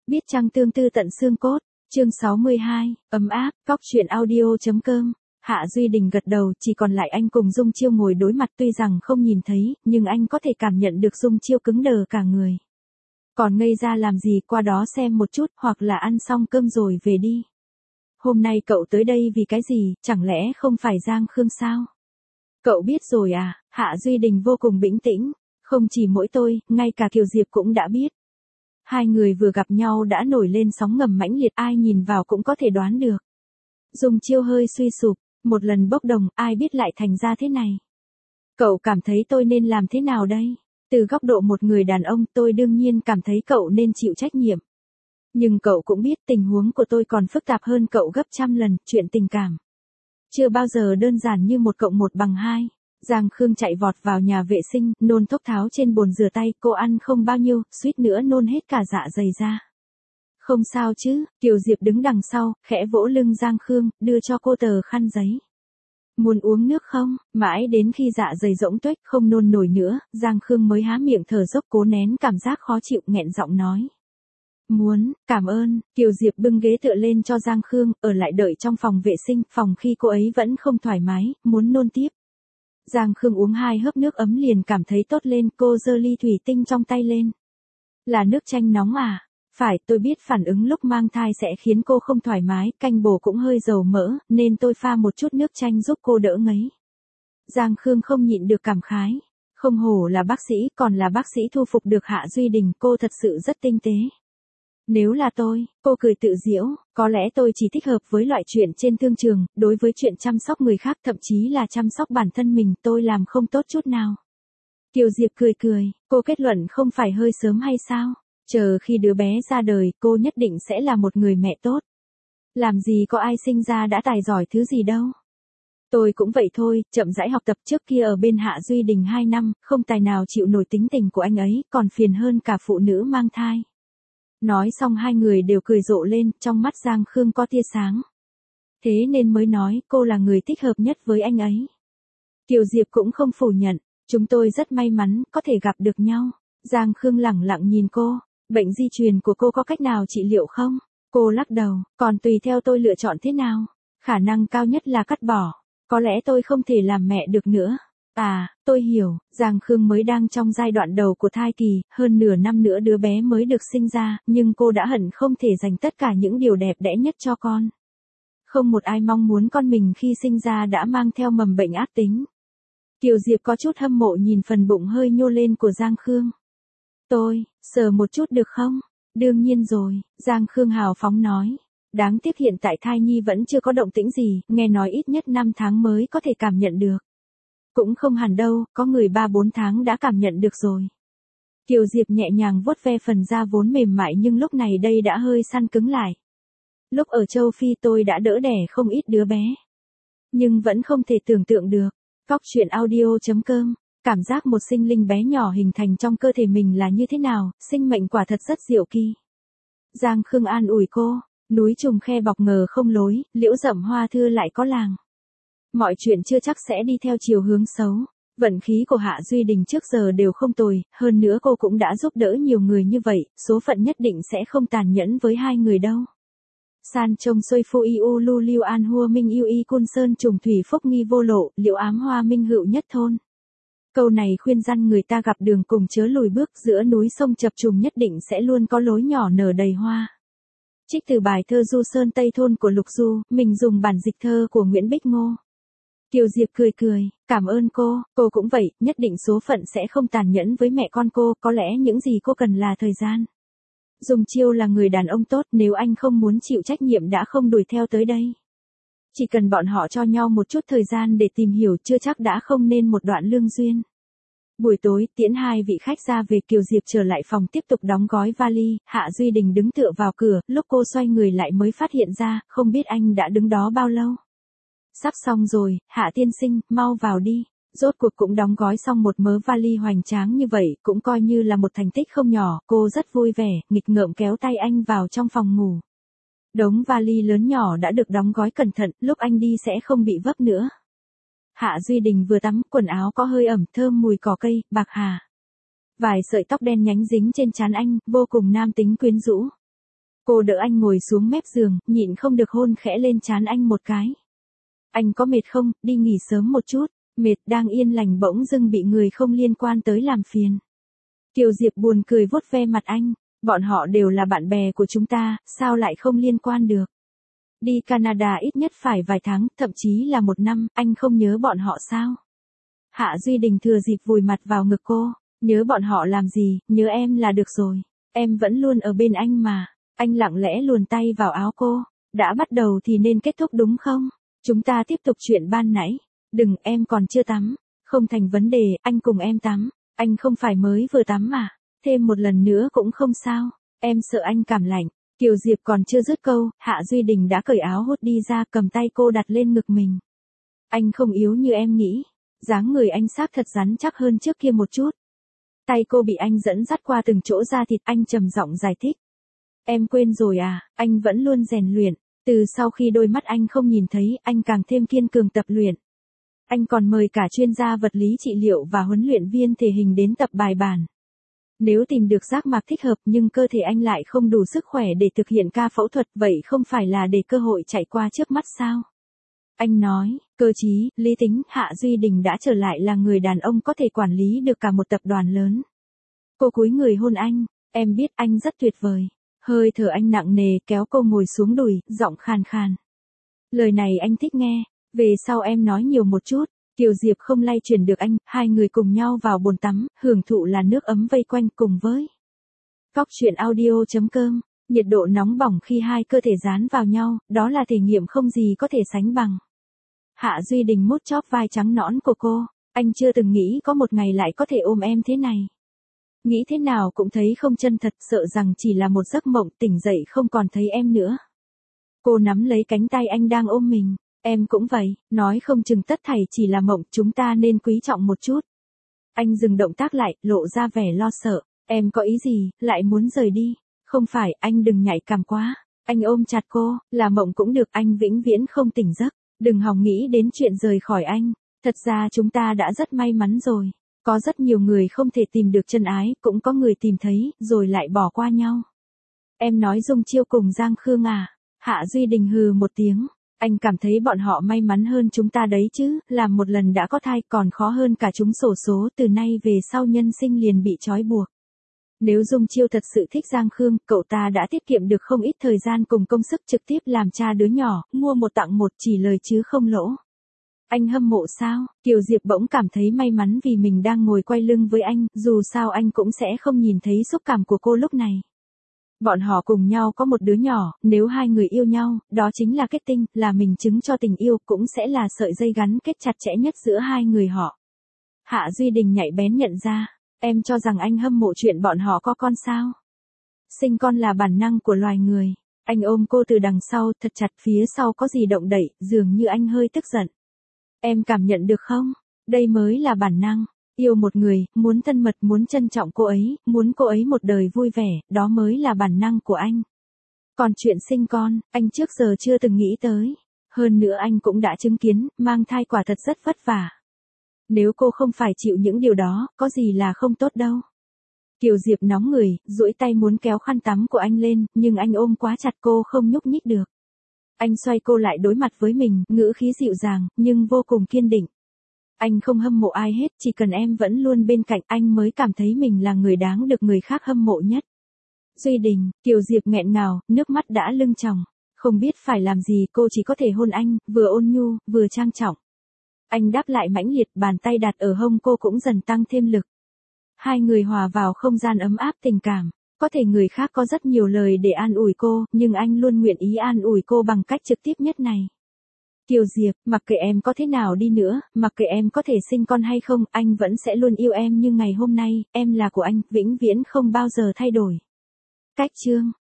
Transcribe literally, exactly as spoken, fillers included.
Biết chăng tương tư tận xương cốt, chương sáu mươi hai, ấm áp, cóc truyện audio.com. Hạ Duy Đình gật đầu, chỉ còn lại anh cùng Dung Chiêu ngồi đối mặt, tuy rằng không nhìn thấy, nhưng anh có thể cảm nhận được Dung Chiêu cứng đờ cả người. Còn ngây ra làm gì, qua đó xem một chút, hoặc là ăn xong cơm rồi về đi. Hôm nay cậu tới đây vì cái gì, chẳng lẽ không phải Giang Khương sao? Cậu biết rồi à? Hạ Duy Đình vô cùng bình tĩnh, không chỉ mỗi tôi, ngay cả Kiều Diệp cũng đã biết. Hai người vừa gặp nhau đã nổi lên sóng ngầm mãnh liệt, ai nhìn vào cũng có thể đoán được. Dung Chiêu hơi suy sụp, một lần bốc đồng, ai biết lại thành ra thế này. Cậu cảm thấy tôi nên làm thế nào đây? Từ góc độ một người đàn ông, tôi đương nhiên cảm thấy cậu nên chịu trách nhiệm. Nhưng cậu cũng biết tình huống của tôi còn phức tạp hơn cậu gấp trăm lần, chuyện tình cảm. Chưa bao giờ đơn giản như một cộng một bằng hai. Giang Khương chạy vọt vào nhà vệ sinh, nôn thốc tháo trên bồn rửa tay, cô ăn không bao nhiêu, suýt nữa nôn hết cả dạ dày ra. Không sao chứ, Kiều Diệp đứng đằng sau, khẽ vỗ lưng Giang Khương, đưa cho cô tờ khăn giấy. Muốn uống nước không? Mãi đến khi dạ dày rỗng tuếch không nôn nổi nữa, Giang Khương mới há miệng thở dốc cố nén cảm giác khó chịu, nghẹn giọng nói. Muốn, cảm ơn. Kiều Diệp bưng ghế tựa lên cho Giang Khương, ở lại đợi trong phòng vệ sinh, phòng khi cô ấy vẫn không thoải mái, muốn nôn tiếp. Giang Khương uống hai hớp nước ấm liền cảm thấy tốt lên, cô giơ ly thủy tinh trong tay lên. Là nước chanh nóng à? Phải, tôi biết phản ứng lúc mang thai sẽ khiến cô không thoải mái, canh bổ cũng hơi dầu mỡ, nên tôi pha một chút nước chanh giúp cô đỡ ngấy. Giang Khương không nhịn được cảm khái. Không hổ là bác sĩ, còn là bác sĩ thu phục được Hạ Duy Đình, cô thật sự rất tinh tế. Nếu là tôi, cô cười tự giễu, có lẽ tôi chỉ thích hợp với loại chuyện trên thương trường, đối với chuyện chăm sóc người khác, thậm chí là chăm sóc bản thân mình, tôi làm không tốt chút nào. Kiều Diệp cười cười, cô kết luận không phải hơi sớm hay sao? Chờ khi đứa bé ra đời, cô nhất định sẽ là một người mẹ tốt. Làm gì có ai sinh ra đã tài giỏi thứ gì đâu. Tôi cũng vậy thôi, chậm rãi học tập, trước kia ở bên Hạ Duy Đình hai năm, không tài nào chịu nổi tính tình của anh ấy, còn phiền hơn cả phụ nữ mang thai. Nói xong hai người đều cười rộ lên, trong mắt Giang Khương có tia sáng. Thế nên mới nói, cô là người thích hợp nhất với anh ấy. Kiều Diệp cũng không phủ nhận, chúng tôi rất may mắn, có thể gặp được nhau. Giang Khương lẳng lặng nhìn cô, bệnh di truyền của cô có cách nào trị liệu không? Cô lắc đầu, còn tùy theo tôi lựa chọn thế nào. Khả năng cao nhất là cắt bỏ, có lẽ tôi không thể làm mẹ được nữa. À, tôi hiểu, Giang Khương mới đang trong giai đoạn đầu của thai kỳ, hơn nửa năm nữa đứa bé mới được sinh ra, nhưng cô đã hận không thể dành tất cả những điều đẹp đẽ nhất cho con. Không một ai mong muốn con mình khi sinh ra đã mang theo mầm bệnh ác tính. Kiều Diệp có chút hâm mộ nhìn phần bụng hơi nhô lên của Giang Khương. Tôi, sờ một chút được không? Đương nhiên rồi, Giang Khương hào phóng nói. Đáng tiếc hiện tại thai nhi vẫn chưa có động tĩnh gì, nghe nói ít nhất năm tháng mới có thể cảm nhận được. Cũng không hẳn đâu, có người ba bốn tháng đã cảm nhận được rồi. Kiều Diệp nhẹ nhàng vuốt ve phần da vốn mềm mại nhưng lúc này đây đã hơi săn cứng lại. Lúc ở châu Phi tôi đã đỡ đẻ không ít đứa bé. Nhưng vẫn không thể tưởng tượng được. Cóc truyện audio.com, cảm giác một sinh linh bé nhỏ hình thành trong cơ thể mình là như thế nào, sinh mệnh quả thật rất diệu kỳ. Giang Khương an ủi cô, núi trùng khe bọc ngờ không lối, liễu rậm hoa thưa lại có làng. Mọi chuyện chưa chắc sẽ đi theo chiều hướng xấu. Vận khí của Hạ Duy Đình trước giờ đều không tồi, hơn nữa cô cũng đã giúp đỡ nhiều người như vậy, số phận nhất định sẽ không tàn nhẫn với hai người đâu. San trông xuôi phu iu lu liu an hua minh yêu y cun sơn trùng thủy phúc nghi vô lộ, liễu ám hoa minh hữu nhất thôn. Câu này khuyên răn người ta gặp đường cùng chớ lùi bước, giữa núi sông chập trùng nhất định sẽ luôn có lối nhỏ nở đầy hoa. Trích từ bài thơ Du Sơn Tây Thôn của Lục Du, mình dùng bản dịch thơ của Nguyễn Bích Ngô. Kiều Diệp cười cười, cảm ơn cô, cô cũng vậy, nhất định số phận sẽ không tàn nhẫn với mẹ con cô, có lẽ những gì cô cần là thời gian. Dung Chiêu là người đàn ông tốt, nếu anh không muốn chịu trách nhiệm đã không đuổi theo tới đây. Chỉ cần bọn họ cho nhau một chút thời gian để tìm hiểu chưa chắc đã không nên một đoạn lương duyên. Buổi tối, tiễn hai vị khách ra về, Kiều Diệp trở lại phòng tiếp tục đóng gói vali, Hạ Duy Đình đứng tựa vào cửa, lúc cô xoay người lại mới phát hiện ra, không biết anh đã đứng đó bao lâu. Sắp xong rồi, Hạ tiên sinh, mau vào đi. Rốt cuộc cũng đóng gói xong một mớ vali hoành tráng như vậy, cũng coi như là một thành tích không nhỏ, cô rất vui vẻ, nghịch ngợm kéo tay anh vào trong phòng ngủ. Đống vali lớn nhỏ đã được đóng gói cẩn thận, lúc anh đi sẽ không bị vấp nữa. Hạ Duy Đình vừa tắm, quần áo có hơi ẩm, thơm mùi cỏ cây, bạc hà. Vài sợi tóc đen nhánh dính trên trán anh, vô cùng nam tính quyến rũ. Cô đỡ anh ngồi xuống mép giường, nhịn không được hôn khẽ lên trán anh một cái. Anh có mệt không, đi nghỉ sớm một chút. Mệt đang yên lành bỗng dưng bị người không liên quan tới làm phiền. Kiều Diệp buồn cười vuốt ve mặt anh. Bọn họ đều là bạn bè của chúng ta, sao lại không liên quan được? Đi Canada ít nhất phải vài tháng, thậm chí là một năm, anh không nhớ bọn họ sao? Hạ Duy Đình thừa dịp vùi mặt vào ngực cô. Nhớ bọn họ làm gì, nhớ em là được rồi. Em vẫn luôn ở bên anh mà. Anh lặng lẽ luồn tay vào áo cô. Đã bắt đầu thì nên kết thúc đúng không? Chúng ta tiếp tục chuyện ban nãy. Đừng, em còn chưa tắm. Không thành vấn đề, anh cùng em tắm. Anh không phải mới vừa tắm mà. Thêm một lần nữa cũng không sao. Em sợ anh cảm lạnh. Kiều Diệp còn chưa dứt câu, Hạ Duy Đình đã cởi áo hốt đi ra, cầm tay cô đặt lên ngực mình. Anh không yếu như em nghĩ. Dáng người anh xác thật rắn chắc hơn trước kia một chút. Tay cô bị anh dẫn dắt qua từng chỗ da thịt, anh trầm giọng giải thích. Em quên rồi à, anh vẫn luôn rèn luyện. Từ sau khi đôi mắt anh không nhìn thấy, anh càng thêm kiên cường tập luyện. Anh còn mời cả chuyên gia vật lý trị liệu và huấn luyện viên thể hình đến tập bài bản. Nếu tìm được giác mạc thích hợp nhưng cơ thể anh lại không đủ sức khỏe để thực hiện ca phẫu thuật, vậy không phải là để cơ hội chạy qua trước mắt sao? Anh nói, cơ trí, lý tính, Hạ Duy Đình đã trở lại là người đàn ông có thể quản lý được cả một tập đoàn lớn. Cô cúi người hôn anh, em biết anh rất tuyệt vời. Hơi thở anh nặng nề kéo cô ngồi xuống đùi, giọng khàn khàn. Lời này anh thích nghe, về sau em nói nhiều một chút. Kiều Diệp không lay chuyển được anh, hai người cùng nhau vào bồn tắm, hưởng thụ làn nước ấm vây quanh cùng với. Cóc truyện audio chấm com, nhiệt độ nóng bỏng khi hai cơ thể dán vào nhau, đó là thể nghiệm không gì có thể sánh bằng. Hạ Duy Đình mút chóp vai trắng nõn của cô, anh chưa từng nghĩ có một ngày lại có thể ôm em thế này. Nghĩ thế nào cũng thấy không chân thật, sợ rằng chỉ là một giấc mộng, tỉnh dậy không còn thấy em nữa. Cô nắm lấy cánh tay anh đang ôm mình. Em cũng vậy, nói không chừng tất thảy chỉ là mộng, chúng ta nên quý trọng một chút. Anh dừng động tác lại, lộ ra vẻ lo sợ. Em có ý gì, lại muốn rời đi? Không phải, anh đừng nhạy cảm quá. Anh ôm chặt cô, là mộng cũng được, anh vĩnh viễn không tỉnh giấc. Đừng hòng nghĩ đến chuyện rời khỏi anh. Thật ra chúng ta đã rất may mắn rồi. Có rất nhiều người không thể tìm được chân ái, cũng có người tìm thấy, rồi lại bỏ qua nhau. Em nói Dung Chiêu cùng Giang Khương à? Hạ Duy Đình hừ một tiếng. Anh cảm thấy bọn họ may mắn hơn chúng ta đấy chứ, làm một lần đã có thai còn khó hơn cả chúng xổ số, từ nay về sau nhân sinh liền bị trói buộc. Nếu Dung Chiêu thật sự thích Giang Khương, cậu ta đã tiết kiệm được không ít thời gian cùng công sức trực tiếp làm cha đứa nhỏ, mua một tặng một, chỉ lời chứ không lỗ. Anh hâm mộ sao? Kiều Diệp bỗng cảm thấy may mắn vì mình đang ngồi quay lưng với anh, dù sao anh cũng sẽ không nhìn thấy xúc cảm của cô lúc này. Bọn họ cùng nhau có một đứa nhỏ, nếu hai người yêu nhau, đó chính là kết tinh, là mình chứng cho tình yêu, cũng sẽ là sợi dây gắn kết chặt chẽ nhất giữa hai người họ. Hạ Duy Đình nhạy bén nhận ra, em cho rằng anh hâm mộ chuyện bọn họ có con sao? Sinh con là bản năng của loài người. Anh ôm cô từ đằng sau, thật chặt, phía sau có gì động đậy, dường như anh hơi tức giận. Em cảm nhận được không? Đây mới là bản năng. Yêu một người, muốn thân mật, muốn trân trọng cô ấy, muốn cô ấy một đời vui vẻ, đó mới là bản năng của anh. Còn chuyện sinh con, anh trước giờ chưa từng nghĩ tới. Hơn nữa anh cũng đã chứng kiến, mang thai quả thật rất vất vả. Nếu cô không phải chịu những điều đó, có gì là không tốt đâu. Kiều Diệp nóng người, duỗi tay muốn kéo khăn tắm của anh lên, nhưng anh ôm quá chặt cô không nhúc nhích được. Anh xoay cô lại đối mặt với mình, ngữ khí dịu dàng, nhưng vô cùng kiên định. Anh không hâm mộ ai hết, chỉ cần em vẫn luôn bên cạnh anh mới cảm thấy mình là người đáng được người khác hâm mộ nhất. Duy Đình, Kiều Diệp nghẹn ngào, nước mắt đã lưng tròng. Không biết phải làm gì, cô chỉ có thể hôn anh, vừa ôn nhu, vừa trang trọng. Anh đáp lại mãnh liệt, bàn tay đặt ở hông cô cũng dần tăng thêm lực. Hai người hòa vào không gian ấm áp tình cảm. Có thể người khác có rất nhiều lời để an ủi cô, nhưng anh luôn nguyện ý an ủi cô bằng cách trực tiếp nhất này. Kiều Diệp, mặc kệ em có thế nào đi nữa, mặc kệ em có thể sinh con hay không, anh vẫn sẽ luôn yêu em như ngày hôm nay, em là của anh, vĩnh viễn không bao giờ thay đổi. Cách chương